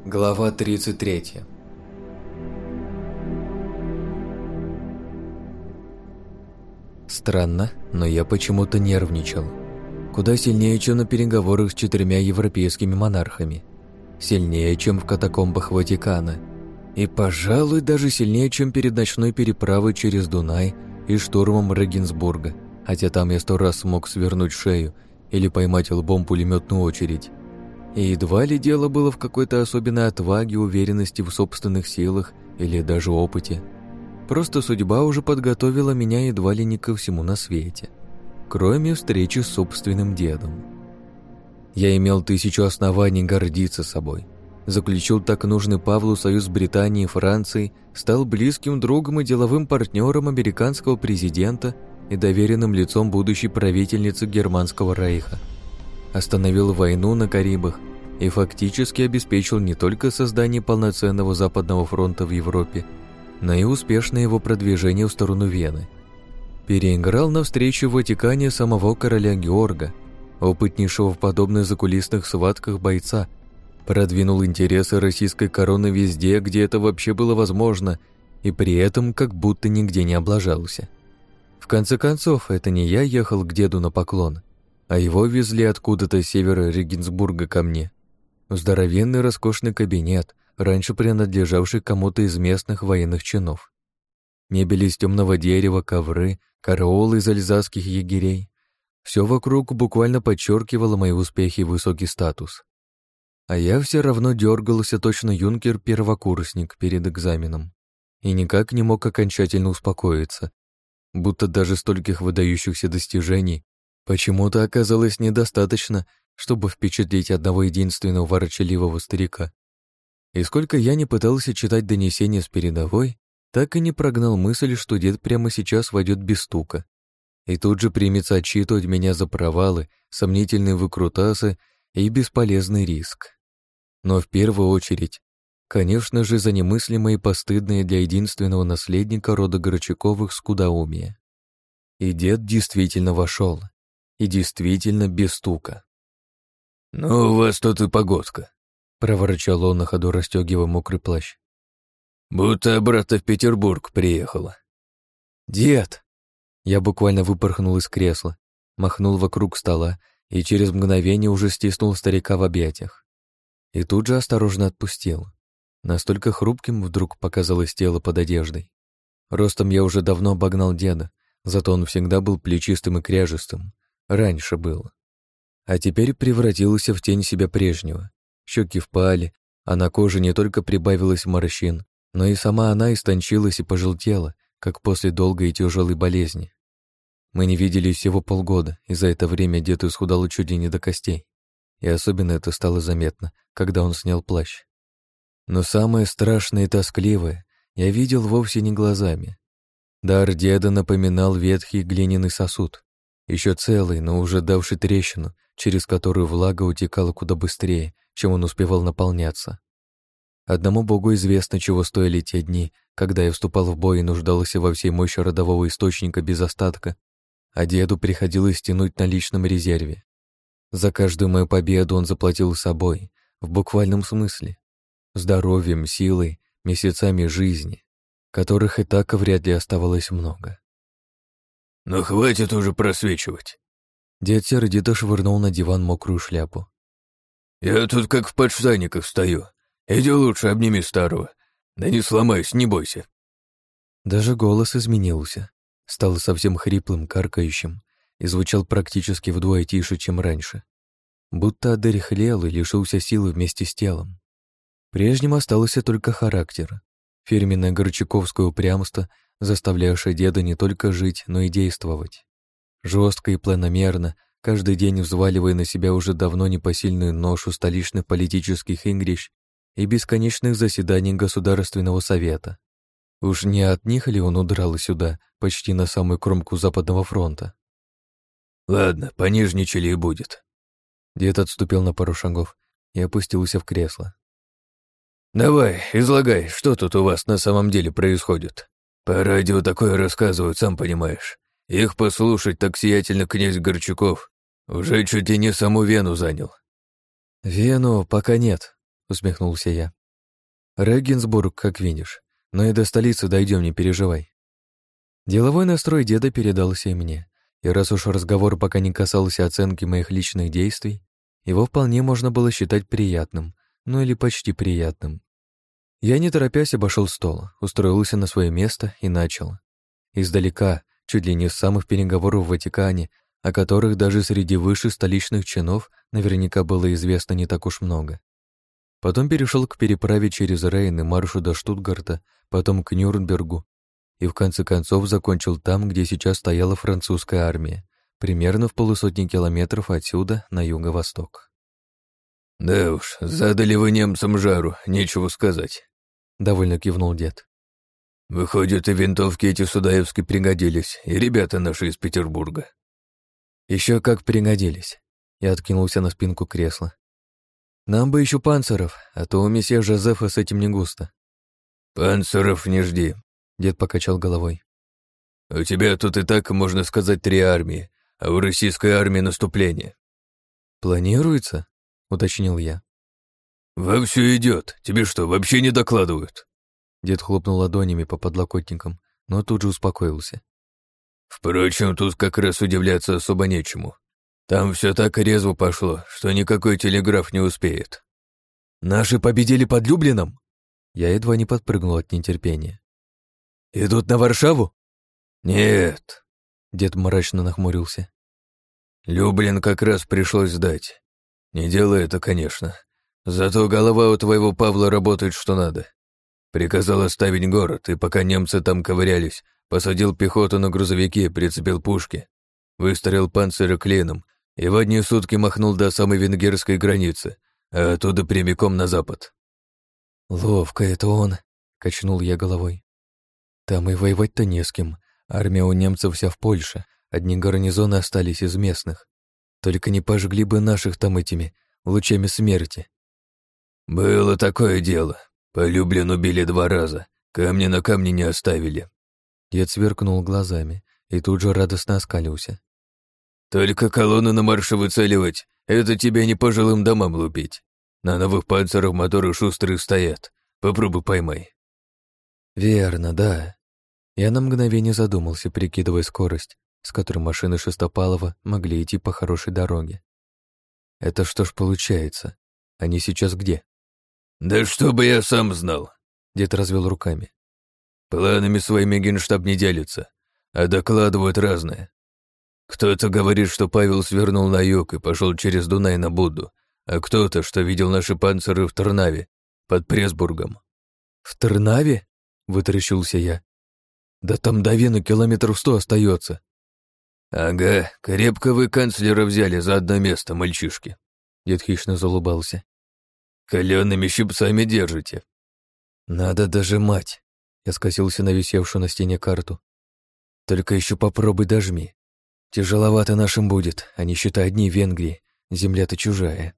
Глава 33. Странно, но я почему-то нервничал. Куда сильнее, чем на переговорах с 4 европейскими монархами. Сильнее, чем в катакомбах Ватикана. И, пожалуй, даже сильнее, чем перед ночной переправой через Дунай и штурмом Регенсбурга, хотя там я 100 раз смог свернуть шею или поймать лбом пулеметную очередь. И едва ли дело было в какой-то особенной отваге, уверенности в собственных силах или даже опыте. Просто судьба уже подготовила меня едва ли не ко всему на свете, кроме встречи с собственным дедом. Я имел 1000 оснований гордиться собой. Заключил так нужный Павлу союз с Британией и Францией, стал близким другом и деловым партнером американского президента и доверенным лицом будущей правительницы Германского рейха. Остановил войну на Карибах и фактически обеспечил не только создание полноценного Западного фронта в Европе, но и успешное его продвижение в сторону Вены. Переиграл на встрече в Ватикане самого короля Георга, опытнейшего в подобных закулисных схватках бойца, продвинул интересы российской короны везде, где это вообще было возможно, и при этом как будто нигде не облажался. В конце концов, это не я ехал к деду на поклон, а его везли откуда-то с севера Регенсбурга ко мне. В здоровенный роскошный кабинет, раньше принадлежавший кому-то из местных военных чинов. Мебель из темного дерева, ковры, караулы из альзасских егерей. Все вокруг буквально подчеркивало мои успехи и высокий статус. А я все равно дергался точно юнкер-первокурсник перед экзаменом и никак не мог окончательно успокоиться, будто даже стольких выдающихся достижений почему-то оказалось недостаточно, чтобы впечатлить одного единственного ворчаливого старика. И сколько я не пытался читать донесения с передовой, так и не прогнал мысль, что дед прямо сейчас войдет без стука. И тут же примется отчитывать меня за провалы, сомнительные выкрутасы и бесполезный риск. Но в первую очередь, конечно же, за немыслимое и постыдное для единственного наследника рода Горчаковых скудоумие. И дед действительно вошел. И действительно без стука. «Ну, у вас тут и погодка», — проворчал он на ходу, расстегивая мокрый плащ. «Будто обратно в Петербург приехала». «Дед!» Я буквально выпорхнул из кресла, махнул вокруг стола и через мгновение уже стиснул старика в объятиях. И тут же осторожно отпустил. Настолько хрупким вдруг показалось тело под одеждой. Ростом я уже давно обогнал деда, зато он всегда был плечистым и кряжестым. Раньше был. А теперь превратился в тень себя прежнего. Щеки впали, а на коже не только прибавилось морщин, но и сама она истончилась и пожелтела, как после долгой и тяжелой болезни. Мы не виделись всего полгода, и за это время дед исхудал чуть ли не до костей. И особенно это стало заметно, когда он снял плащ. Но самое страшное и тоскливое я видел вовсе не глазами. Дар деда напоминал ветхий глиняный сосуд, еще целый, но уже давший трещину, через которую влага утекала куда быстрее, чем он успевал наполняться. Одному богу известно, чего стоили те дни, когда я вступал в бой и нуждался во всей мощи родового источника без остатка, а деду приходилось тянуть на личном резерве. За каждую мою победу он заплатил собой, в буквальном смысле. Здоровьем, силой, месяцами жизни, которых и так вряд ли оставалось много. «Ну хватит уже просвечивать». Дед сердито швырнул на диван мокрую шляпу. «Я тут как в подштанниках стою. Иди лучше обними старого. Да не сломаюсь, не бойся». Даже голос изменился, стал совсем хриплым, каркающим и звучал практически вдвое тише, чем раньше. Будто одоряхлел и лишился силы вместе с телом. Прежним остался только характер, фирменное горчаковское упрямство, заставлявшее деда не только жить, но и действовать. Жестко и планомерно, каждый день взваливая на себя уже давно непосильную ношу столичных политических игрищ и бесконечных заседаний Государственного совета. Уж не от них ли он удрал сюда, почти на самую кромку Западного фронта? «Ладно, понежничали и будет». Дед отступил на пару шагов и опустился в кресло. «Давай, излагай, что тут у вас на самом деле происходит? По радио такое рассказывают, сам понимаешь. Их послушать так сиятельно князь Горчаков уже чуть ли не саму Вену занял». «Вену пока нет», — усмехнулся я. «Регенсбург, как видишь, но и до столицы дойдем, не переживай». Деловой настрой деда передался и мне, и раз уж разговор пока не касался оценки моих личных действий, его вполне можно было считать приятным, ну или почти приятным. Я, не торопясь, обошел стол, устроился на свое место и начал. Издалека, чуть ли не с самых переговоров в Ватикане, о которых даже среди высших столичных чинов наверняка было известно не так уж много. Потом перешел к переправе через Рейн и маршу до Штутгарта, потом к Нюрнбергу, и в конце концов закончил там, где сейчас стояла французская армия, примерно в 150 километров отсюда на юго-восток. «Да уж, задали вы немцам жару, нечего сказать», — довольно кивнул дед. «Выходит, и винтовки эти судаевские пригодились, и ребята наши из Петербурга». Еще как пригодились. Я откинулся на спинку кресла. Нам бы еще панциров, а то у месье Жозефа с этим не густо. «Панциров не жди», — дед покачал головой. «У тебя тут и так, можно сказать, 3 армии, а у российской армии наступление». «Планируется?» — уточнил я. «Вовсю идет. Тебе что, вообще не докладывают?» Дед хлопнул ладонями по подлокотникам, но тут же успокоился. «Впрочем, тут как раз удивляться особо нечему. Там все так резво пошло, что никакой телеграф не успеет». «Наши победили под Люблином?» Я едва не подпрыгнул от нетерпения. «Идут на Варшаву?» «Нет», — дед мрачно нахмурился. «Люблин как раз пришлось сдать. Не делай это, конечно. Зато голова у твоего Павла работает что надо. Приказал оставить город, и пока немцы там ковырялись, посадил пехоту на грузовики, прицепил пушки, выстроил панциры клином и в одни сутки махнул до самой венгерской границы, а оттуда прямиком на запад». «Ловко это он», — качнул я головой. «Там и воевать-то не с кем. Армия у немцев вся в Польше, одни гарнизоны остались из местных. Только не пожгли бы наших там этими лучами смерти». «Было такое дело. По Люблину били 2 раза, камни на камне не оставили». Дед сверкнул глазами и тут же радостно оскалился. «Только колонну на марше выцеливать — это тебе не по жилым домам лупить. На новых панцирах моторы шустрые стоят. Попробуй поймай». «Верно, да». Я на мгновение задумался, прикидывая скорость, с которой машины Шестопалова могли идти по хорошей дороге. «Это что ж получается? Они сейчас где?» «Да чтобы я сам знал», — дед развел руками. «Планами своими Генштаб не делится, а докладывают разное. Кто-то говорит, что Павел свернул на юг и пошел через Дунай на Будду, а кто-то, что видел наши панциры в Трнаве, под Пресбургом». «В Трнаве?» — вытаращился я. «Да там до Вены 100 километров остается». «Ага, крепко вы канцлера взяли за одно место, мальчишки», — дед хищно залыбался. «Калёными щипцами держите». «Надо дожимать», — я скосился на висевшую на стене карту. «Только еще попробуй дожми. Тяжеловато нашим будет, а не считай одни Венгрии, земля-то чужая».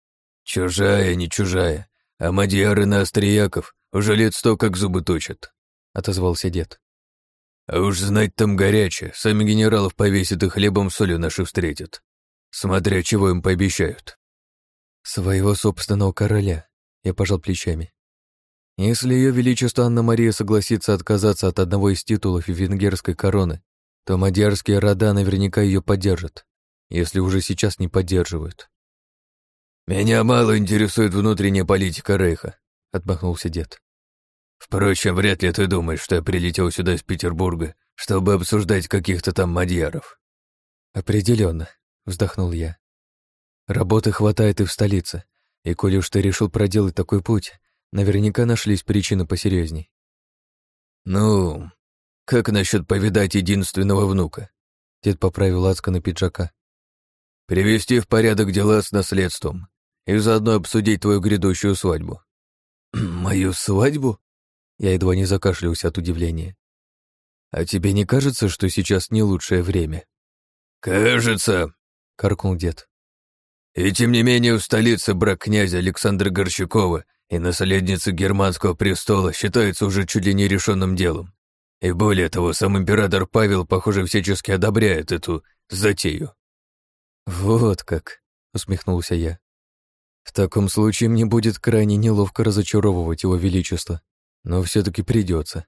«Чужая, не чужая, а мадьяры на австрияков уже лет 100 как зубы точат», — отозвался дед. «А уж знать там горячее, сами генералов повесят и хлебом солью наши встретят, смотря чего им пообещают». «Своего собственного короля», — я пожал плечами. «Если ее величество Анна-Мария согласится отказаться от одного из титулов венгерской короны, то мадьярские рода наверняка ее поддержат, если уже сейчас не поддерживают». «Меня мало интересует внутренняя политика Рейха», — отмахнулся дед. «Впрочем, вряд ли ты думаешь, что я прилетел сюда из Петербурга, чтобы обсуждать каких-то там мадьяров». «Определенно», — вздохнул я. «Работы хватает и в столице, и коли уж ты решил проделать такой путь, наверняка нашлись причины посерьезней». «Ну, как насчет повидать единственного внука?» Дед поправил лацканы пиджака. «Привести в порядок дела с наследством и заодно обсудить твою грядущую свадьбу». «Мою свадьбу?» Я едва не закашлялся от удивления. «А тебе не кажется, что сейчас не лучшее время?» «Кажется», — каркнул дед. «И тем не менее в столице брак князя Александра Горчакова и наследницы германского престола считается уже чуть ли не решенным делом. И более того, сам император Павел, похоже, всячески одобряет эту затею». «Вот как», — усмехнулся я. В таком случае мне будет крайне неловко разочаровывать его величество, но все-таки придется.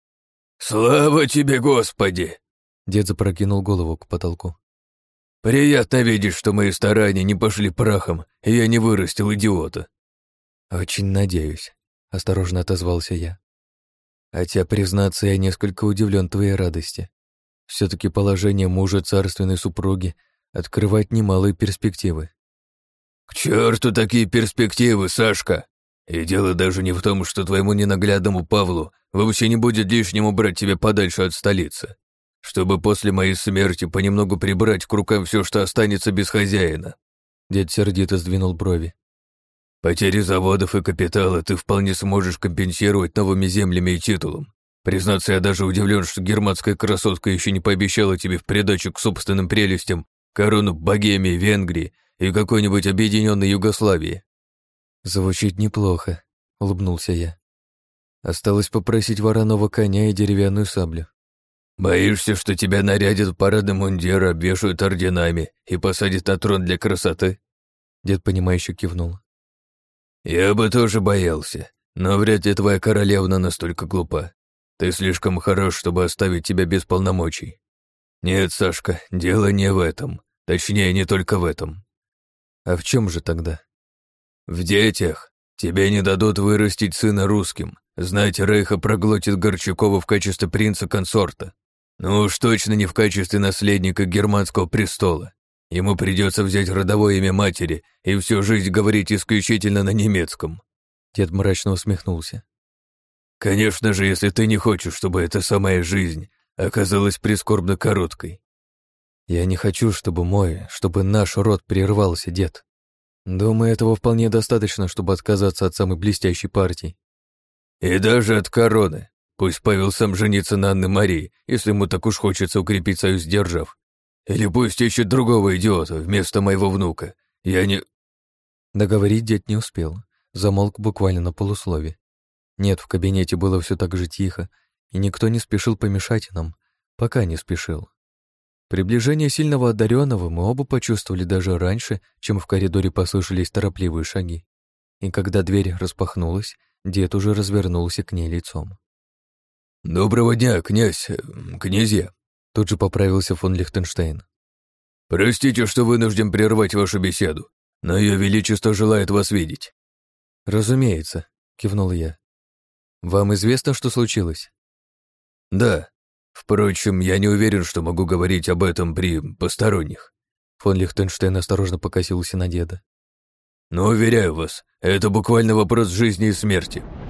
«Слава тебе, Господи!» Дед запрокинул голову к потолку. «Приятно видеть, что мои старания не пошли прахом, и я не вырастил идиота». «Очень надеюсь», — осторожно отозвался я. Хотя, признаться, я несколько удивлен твоей радости. Все-таки положение мужа царственной супруги открывает немалые перспективы. «К черту такие перспективы, Сашка! И дело даже не в том, что твоему ненаглядному Павлу вообще не будет лишним убрать тебя подальше от столицы, чтобы после моей смерти понемногу прибрать к рукам все, что останется без хозяина». Дед сердито сдвинул брови. «Потери заводов и капитала ты вполне сможешь компенсировать новыми землями и титулом. Признаться, я даже удивлен, что германская красотка еще не пообещала тебе в придачу к собственным прелестям корону Богемии, Венгрии и какой-нибудь объединенной Югославии». «Звучит неплохо», — улыбнулся я. «Осталось попросить вороного коня и деревянную саблю». «Боишься, что тебя нарядят в парадный мундир, обвешают орденами и посадят на трон для красоты?» Дед, понимающе кивнул. «Я бы тоже боялся, но вряд ли твоя королевна настолько глупа. Ты слишком хорош, чтобы оставить тебя без полномочий. Нет, Сашка, дело не в этом. Точнее, не только в этом». «А в чем же тогда?» «В детях. Тебе не дадут вырастить сына русским. Знать Рейха проглотит Горчакова в качестве принца-консорта. Ну уж точно не в качестве наследника германского престола. Ему придется взять родовое имя матери и всю жизнь говорить исключительно на немецком». Дед мрачно усмехнулся. «Конечно же, если ты не хочешь, чтобы эта самая жизнь оказалась прискорбно короткой». «Я не хочу, чтобы наш род прервался, дед. Думаю, этого вполне достаточно, чтобы отказаться от самой блестящей партии». «И даже от короны. Пусть Павел сам женится на Анне Марии, если ему так уж хочется укрепить союз держав. Или пусть ищет другого идиота вместо моего внука. Я не...» Договорить дед не успел. Замолк буквально на полуслове. Нет, в кабинете было все так же тихо, и никто не спешил помешать нам, пока не спешил. Приближение сильного одаренного мы оба почувствовали даже раньше, чем в коридоре послышались торопливые шаги. И когда дверь распахнулась, дед уже развернулся к ней лицом. «Доброго дня, князья!» Тут же поправился фон Лихтенштейн. «Простите, что вынужден прервать вашу беседу, но Ее Величество желает вас видеть». «Разумеется», — кивнул я. «Вам известно, что случилось?» «Да. Впрочем, я не уверен, что могу говорить об этом при посторонних». Фон Лихтенштейн осторожно покосился на деда. «Но уверяю вас, это буквально вопрос жизни и смерти.